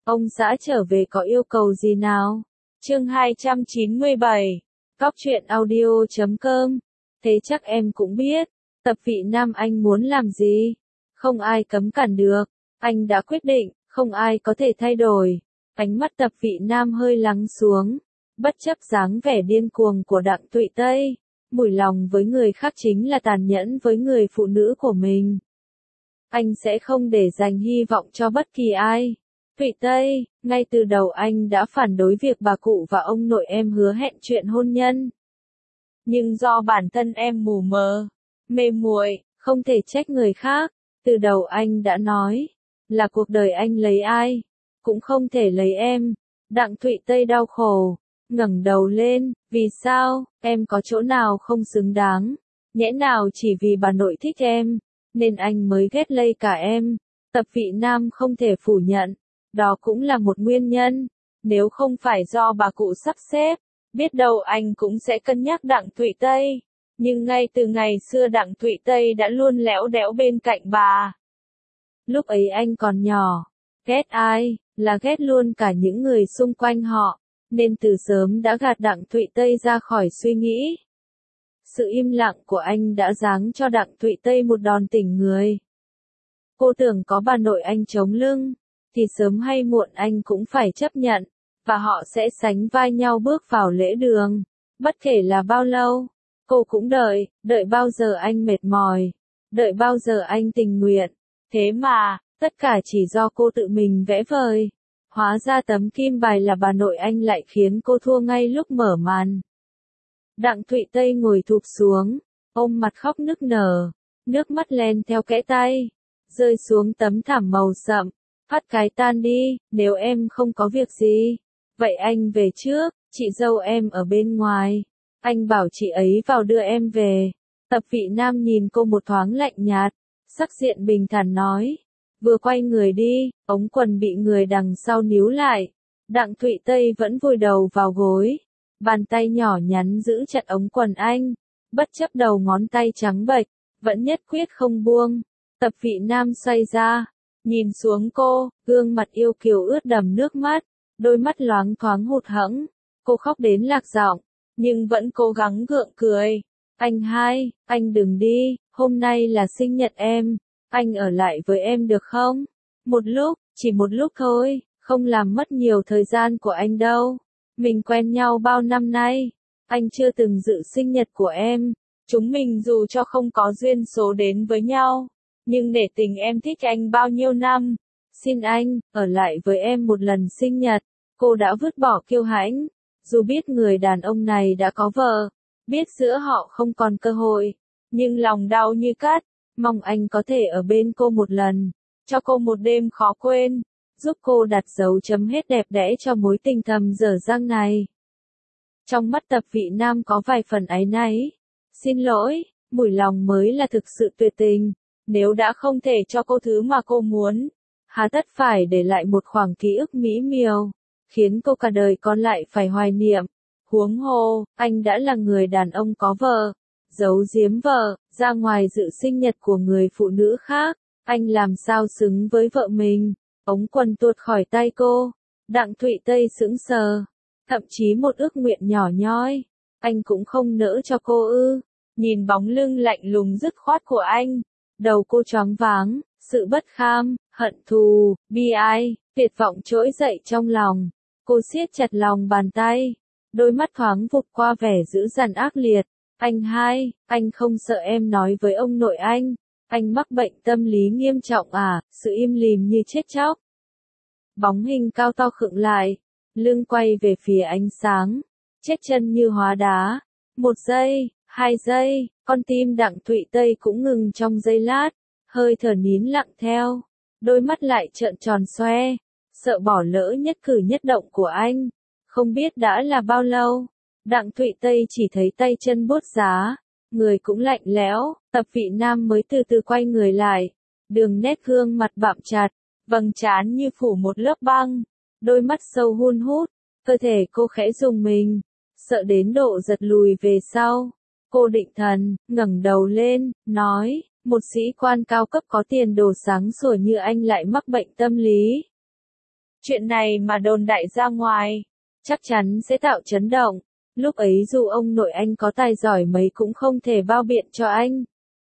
Ông xã trở về có yêu cầu gì nào? Chương 297. Cóc truyện audio.com. Thế chắc em cũng biết, Tập Vị Nam anh muốn làm gì? Không ai cấm cản được, anh đã quyết định, không ai có thể thay đổi. Ánh mắt Tập Vị Nam hơi lắng xuống, bất chấp dáng vẻ điên cuồng của Đặng Thụy Tây. Mùi lòng với người khác chính là tàn nhẫn với người phụ nữ của mình. Anh sẽ không để dành hy vọng cho bất kỳ ai. Thụy Tây, ngay từ đầu anh đã phản đối việc bà cụ và ông nội em hứa hẹn chuyện hôn nhân. Nhưng do bản thân em mù mờ, mê muội, không thể trách người khác. Từ đầu anh đã nói, là cuộc đời anh lấy ai, cũng không thể lấy em. Đặng Thụy Tây đau khổ, ngẩng đầu lên, vì sao, em có chỗ nào không xứng đáng, nhẽ nào chỉ vì bà nội thích em, nên anh mới ghét lây cả em. Tập Vị Nam không thể phủ nhận, đó cũng là một nguyên nhân, nếu không phải do bà cụ sắp xếp, biết đâu anh cũng sẽ cân nhắc Đặng Thụy Tây. Nhưng ngay từ ngày xưa Đặng Thụy Tây đã luôn lẽo đẽo bên cạnh bà. Lúc ấy anh còn nhỏ, ghét ai, là ghét luôn cả những người xung quanh họ, nên từ sớm đã gạt Đặng Thụy Tây ra khỏi suy nghĩ. Sự im lặng của anh đã giáng cho Đặng Thụy Tây một đòn tỉnh người. Cô tưởng có bà nội anh chống lưng, thì sớm hay muộn anh cũng phải chấp nhận, và họ sẽ sánh vai nhau bước vào lễ đường. Bất kể là bao lâu, cô cũng đợi bao giờ anh mệt mỏi, đợi bao giờ anh tình nguyện. Thế mà, tất cả chỉ do cô tự mình vẽ vời. Hóa ra tấm kim bài là bà nội anh lại khiến cô thua ngay lúc mở màn. Đặng Thụy Tây ngồi thụp xuống, ôm mặt khóc nức nở, nước mắt len theo kẽ tay, rơi xuống tấm thảm màu sậm. Phát cái tan đi, nếu em không có việc gì. Vậy anh về trước, chị dâu em ở bên ngoài. Anh bảo chị ấy vào đưa em về. Tập Vị Nam nhìn cô một thoáng lạnh nhạt, sắc diện bình thản nói. Vừa quay người đi, ống quần bị người đằng sau níu lại. Đặng Thụy Tây vẫn vùi đầu vào gối. Bàn tay nhỏ nhắn giữ chặt ống quần anh. Bất chấp đầu ngón tay trắng bệch, vẫn nhất quyết không buông. Tập Vị Nam xoay ra, nhìn xuống cô, gương mặt yêu kiều ướt đẫm nước mắt, đôi mắt loáng thoáng hụt hẫng. Cô khóc đến lạc giọng, nhưng vẫn cố gắng gượng cười. Anh đừng đi, hôm nay là sinh nhật em, anh ở lại với em được không? Một lúc, chỉ một lúc thôi, không làm mất nhiều thời gian của anh đâu. Mình quen nhau bao năm nay, anh chưa từng dự sinh nhật của em. Chúng mình dù cho không có duyên số đến với nhau, nhưng nể tình em thích anh bao nhiêu năm. Xin anh, ở lại với em một lần sinh nhật. Cô đã vứt bỏ kiêu hãnh. Dù biết người đàn ông này đã có vợ, biết giữa họ không còn cơ hội, nhưng lòng đau như cắt, mong anh có thể ở bên cô một lần, cho cô một đêm khó quên, giúp cô đặt dấu chấm hết đẹp đẽ cho mối tình thầm dở dang này. Trong mắt Tập Vị Nam có vài phần áy náy. Xin lỗi, mùi lòng mới là thực sự tuyệt tình. Nếu đã không thể cho cô thứ mà cô muốn, hà tất phải để lại một khoảng ký ức mỹ miều, khiến cô cả đời còn lại phải hoài niệm. Huống hồ, anh đã là người đàn ông có vợ, giấu giếm vợ, ra ngoài dự sinh nhật của người phụ nữ khác, anh làm sao xứng với vợ mình. Ống quần tuột khỏi tay cô, Đặng Thụy Tây sững sờ, thậm chí một ước nguyện nhỏ nhoi, anh cũng không nỡ cho cô ư. Nhìn bóng lưng lạnh lùng dứt khoát của anh, đầu cô choáng váng, sự bất kham, hận thù, bi ai, tuyệt vọng trỗi dậy trong lòng. Cô siết chặt lòng bàn tay, đôi mắt thoáng vụt qua vẻ dữ dằn ác liệt. Anh không sợ em nói với ông nội anh mắc bệnh tâm lý nghiêm trọng à? Sự im lìm như chết chóc. Bóng hình cao to khựng lại, lưng quay về phía ánh sáng, chết chân như hóa đá. 1 giây, 2 giây, con tim Đặng Thụy Tây cũng ngừng trong giây lát, hơi thở nín lặng theo, đôi mắt lại trợn tròn xoe, sợ bỏ lỡ nhất cử nhất động của anh. Không biết đã là bao lâu, Đặng Thụy Tây chỉ thấy tay chân buốt giá, người cũng lạnh lẽo. Tập Vị Nam mới từ từ quay người lại, đường nét gương mặt bặm chặt, vầng trán như phủ một lớp băng, đôi mắt sâu hun hút, cơ thể cô khẽ rùng mình, sợ đến độ giật lùi về sau. Cô định thần, ngẩng đầu lên, nói, một sĩ quan cao cấp có tiền đồ sáng sủa như anh lại mắc bệnh tâm lý. Chuyện này mà đồn đại ra ngoài, chắc chắn sẽ tạo chấn động. Lúc ấy dù ông nội anh có tài giỏi mấy cũng không thể bao biện cho anh.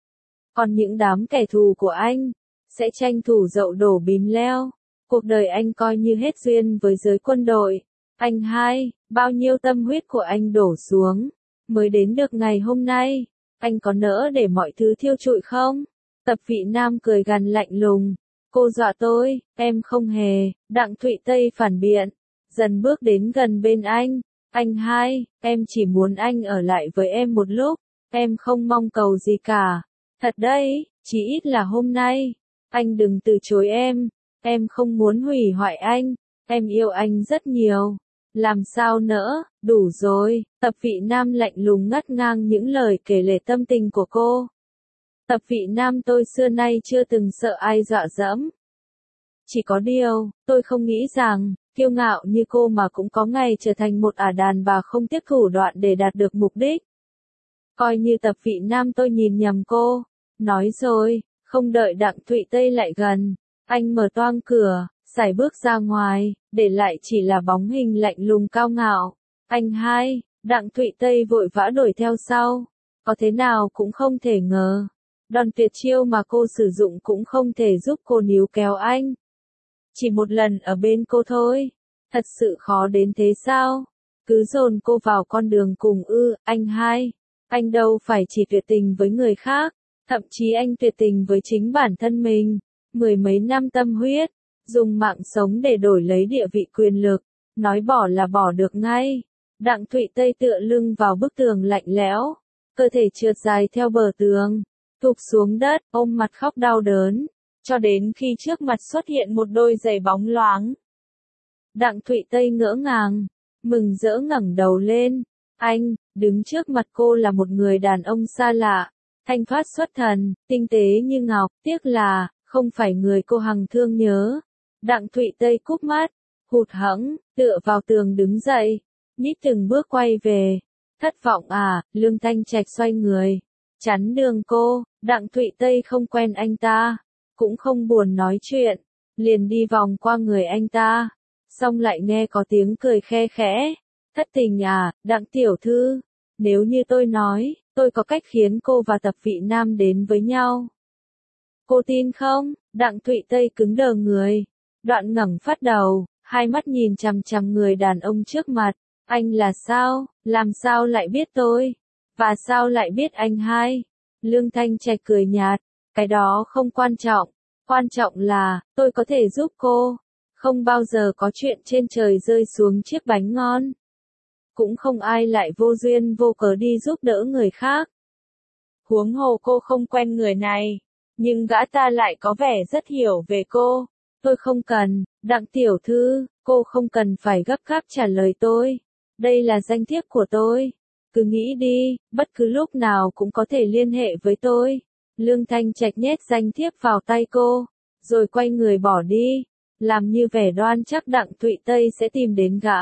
Còn những đám kẻ thù của anh, sẽ tranh thủ dậu đổ bìm leo. Cuộc đời anh coi như hết duyên với giới quân đội. Anh hai, bao nhiêu tâm huyết của anh đổ xuống, mới đến được ngày hôm nay. Anh có nỡ để mọi thứ thiêu trụi không? Tập Vị Nam cười gằn lạnh lùng. Cô dọa tôi, em không hề. Đặng Thụy Tây phản biện, dần bước đến gần bên anh. Anh hai, em chỉ muốn anh ở lại với em một lúc. Em không mong cầu gì cả. Thật đấy, chỉ ít là hôm nay. Anh đừng từ chối em. Em không muốn hủy hoại anh. Em yêu anh rất nhiều. Làm sao nỡ, đủ rồi. Tập Vị Nam lạnh lùng ngắt ngang những lời kể lể tâm tình của cô. Tập Vị Nam, tôi xưa nay chưa từng sợ ai dọa dẫm. Chỉ có điều, tôi không nghĩ rằng, kiêu ngạo như cô mà cũng có ngày trở thành một ả đàn bà không tiếc thủ đoạn để đạt được mục đích. Coi như Tập Vị Nam tôi nhìn nhầm cô. Nói rồi, không đợi Đặng Thụy Tây lại gần, anh mở toang cửa, sải bước ra ngoài, để lại chỉ là bóng hình lạnh lùng cao ngạo. Anh hai, Đặng Thụy Tây vội vã đuổi theo sau. Có thế nào cũng không thể ngờ. Đòn tuyệt chiêu mà cô sử dụng cũng không thể giúp cô níu kéo anh. Chỉ một lần ở bên cô thôi. Thật sự khó đến thế sao? Cứ dồn cô vào con đường cùng ư, anh hai. Anh đâu phải chỉ tuyệt tình với người khác. Thậm chí anh tuyệt tình với chính bản thân mình. Mười mấy năm tâm huyết, dùng mạng sống để đổi lấy địa vị quyền lực. Nói bỏ là bỏ được ngay. Đặng Thụy Tây tựa lưng vào bức tường lạnh lẽo. Cơ thể trượt dài theo bờ tường. Thụp xuống đất, ôm mặt khóc đau đớn. Cho đến khi trước mặt xuất hiện một đôi giày bóng loáng. Đặng Thụy Tây ngỡ ngàng, mừng rỡ ngẩng đầu lên. Anh, đứng trước mặt cô là một người đàn ông xa lạ, thanh thoát xuất thần, tinh tế như ngọc, tiếc là, không phải người cô hằng thương nhớ. Đặng Thụy Tây cúp mắt, hụt hẫng, tựa vào tường đứng dậy, nhích từng bước quay về. Thất vọng à, Lương Thanh Trạch xoay người, chắn đường cô. Đặng Thụy Tây không quen anh ta, cũng không buồn nói chuyện, liền đi vòng qua người anh ta, xong lại nghe có tiếng cười khe khẽ. Thất tình à, Đặng tiểu thư, nếu như tôi nói, tôi có cách khiến cô và Tập Vị Nam đến với nhau. Cô tin không? Đặng Thụy Tây cứng đờ người, đoạn ngẩng phát đầu, hai mắt nhìn chằm chằm người đàn ông trước mặt. Anh là sao? Làm sao lại biết tôi? Và sao lại biết anh hai? Lương Thanh Trạch cười nhạt, cái đó không quan trọng. Quan trọng là, tôi có thể giúp cô. Không bao giờ có chuyện trên trời rơi xuống chiếc bánh ngon. Cũng không ai lại vô duyên vô cớ đi giúp đỡ người khác. Huống hồ cô không quen người này. Nhưng gã ta lại có vẻ rất hiểu về cô. Tôi không cần, Đặng tiểu thư, cô không cần phải gấp gáp trả lời tôi. Đây là danh thiếp của tôi. Cứ nghĩ đi, bất cứ lúc nào cũng có thể liên hệ với tôi. Lương Thanh Trạch nhét danh thiếp vào tay cô, rồi quay người bỏ đi, làm như vẻ đoan chắc Đặng Thụy Tây sẽ tìm đến gã.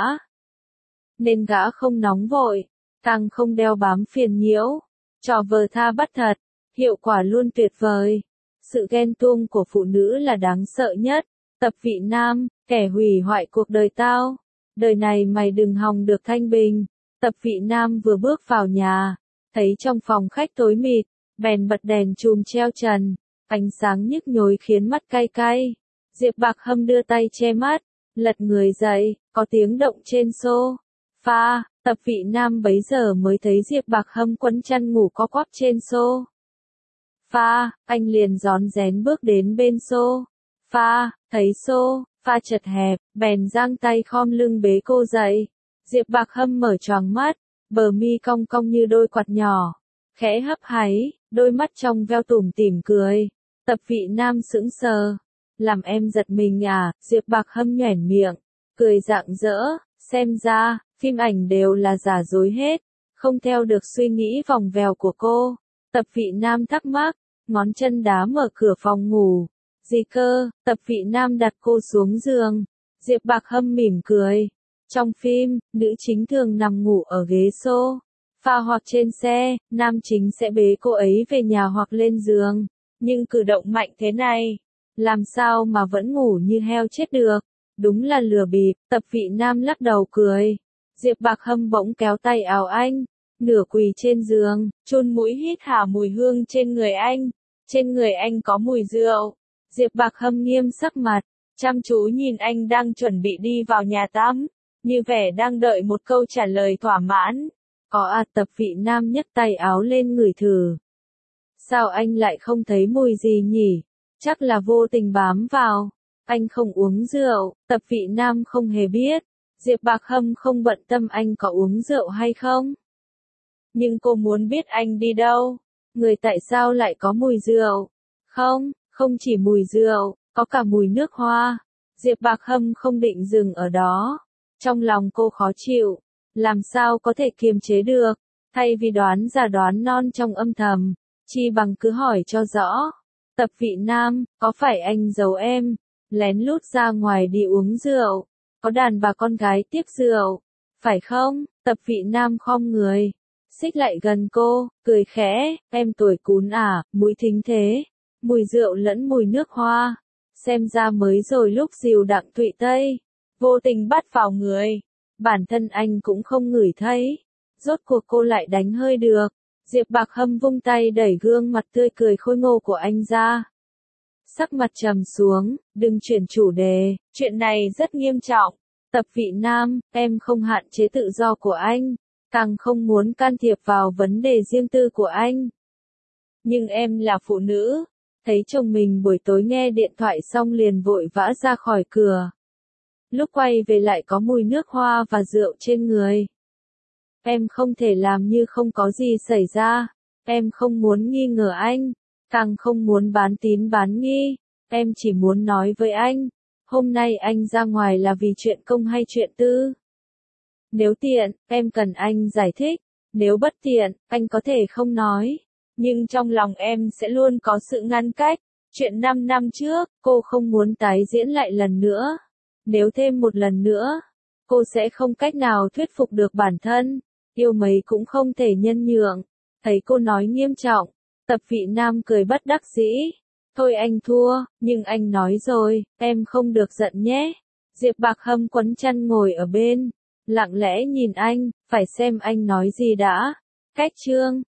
Nên gã không nóng vội, càng không đeo bám phiền nhiễu. Trò vờ tha bắt thật, hiệu quả luôn tuyệt vời. Sự ghen tuông của phụ nữ là đáng sợ nhất. Tập Vị Nam, kẻ hủy hoại cuộc đời tao. Đời này mày đừng hòng được thanh bình. Tập Vị Nam vừa bước vào nhà, thấy trong phòng khách tối mịt, bèn bật đèn chùm treo trần, ánh sáng nhức nhối khiến mắt cay cay. Diệp Bạc Hâm đưa tay che mắt, lật người dậy, có tiếng động trên sofa. Tập Vị Nam bấy giờ mới thấy Diệp Bạc Hâm quấn chăn ngủ co quắp trên sofa, anh liền rón rén bước đến bên sofa, thấy sofa chật hẹp, bèn giang tay khom lưng bế cô dậy. Diệp Bạc Hâm mở choàng mắt, bờ mi cong cong như đôi quạt nhỏ, khẽ hấp háy, đôi mắt trong veo tủm tỉm cười. Tập Vị Nam sững sờ, làm em giật mình à? Diệp Bạc Hâm nhoẻn miệng, cười rạng rỡ, xem ra, phim ảnh đều là giả dối hết, không theo được suy nghĩ vòng vèo của cô. Tập Vị Nam thắc mắc, ngón chân đá mở cửa phòng ngủ. Gì cơ? Tập Vị Nam đặt cô xuống giường. Diệp Bạc Hâm mỉm cười. Trong phim, nữ chính thường nằm ngủ ở ghế sofa hoặc trên xe, nam chính sẽ bế cô ấy về nhà hoặc lên giường. Nhưng cử động mạnh thế này, làm sao mà vẫn ngủ như heo chết được? Đúng là lừa bịp, Tập Vị Nam lắc đầu cười. Diệp Bạc Hâm bỗng kéo tay áo anh, nửa quỳ trên giường, chôn mũi hít hà mùi hương trên người anh. Trên người anh có mùi rượu. Diệp Bạc Hâm nghiêm sắc mặt, chăm chú nhìn anh đang chuẩn bị đi vào nhà tắm, như vẻ đang đợi một câu trả lời thỏa mãn. Có à, Tập Vị Nam nhấc tay áo lên ngửi thử. Sao anh lại không thấy mùi gì nhỉ? Chắc là vô tình bám vào. Anh không uống rượu, Tập Vị Nam không hề biết. Diệp Bạc Hâm không bận tâm anh có uống rượu hay không. Nhưng cô muốn biết anh đi đâu. Người tại sao lại có mùi rượu? Không, không chỉ mùi rượu, có cả mùi nước hoa. Diệp Bạc Hâm không định dừng ở đó. Trong lòng cô khó chịu. Làm sao có thể kiềm chế được. Thay vì đoán già đoán non trong âm thầm, chi bằng cứ hỏi cho rõ. Tập Vị Nam, có phải anh giấu em, lén lút ra ngoài đi uống rượu, có đàn bà con gái tiếp rượu, phải không? Tập Vị Nam khom người, xích lại gần cô, cười khẽ, em tuổi cún à, mũi thính thế, mùi rượu lẫn mùi nước hoa, xem ra mới rồi lúc dìu Đặng Thụy Tây, vô tình bắt vào người, bản thân anh cũng không ngửi thấy, rốt cuộc cô lại đánh hơi được. Diệp Bạc Hâm vung tay đẩy gương mặt tươi cười khôi ngô của anh ra. Sắc mặt trầm xuống, đừng chuyển chủ đề, chuyện này rất nghiêm trọng. Tập Vị Nam, em không hạn chế tự do của anh, càng không muốn can thiệp vào vấn đề riêng tư của anh. Nhưng em là phụ nữ, thấy chồng mình buổi tối nghe điện thoại xong liền vội vã ra khỏi cửa. Lúc quay về lại có mùi nước hoa và rượu trên người. Em không thể làm như không có gì xảy ra, em không muốn nghi ngờ anh, càng không muốn bán tín bán nghi, em chỉ muốn nói với anh, hôm nay anh ra ngoài là vì chuyện công hay chuyện tư. Nếu tiện, em cần anh giải thích, nếu bất tiện, anh có thể không nói, nhưng trong lòng em sẽ luôn có sự ngăn cách. Chuyện 5 năm trước, cô không muốn tái diễn lại lần nữa. Nếu thêm một lần nữa, cô sẽ không cách nào thuyết phục được bản thân. Yêu mấy cũng không thể nhân nhượng. Thấy cô nói nghiêm trọng, Tập Vị Nam cười bất đắc dĩ. Thôi anh thua, nhưng anh nói rồi, em không được giận nhé. Diệp Bạc Hâm quấn chăn ngồi ở bên, lặng lẽ nhìn anh, phải xem anh nói gì đã. Cách chương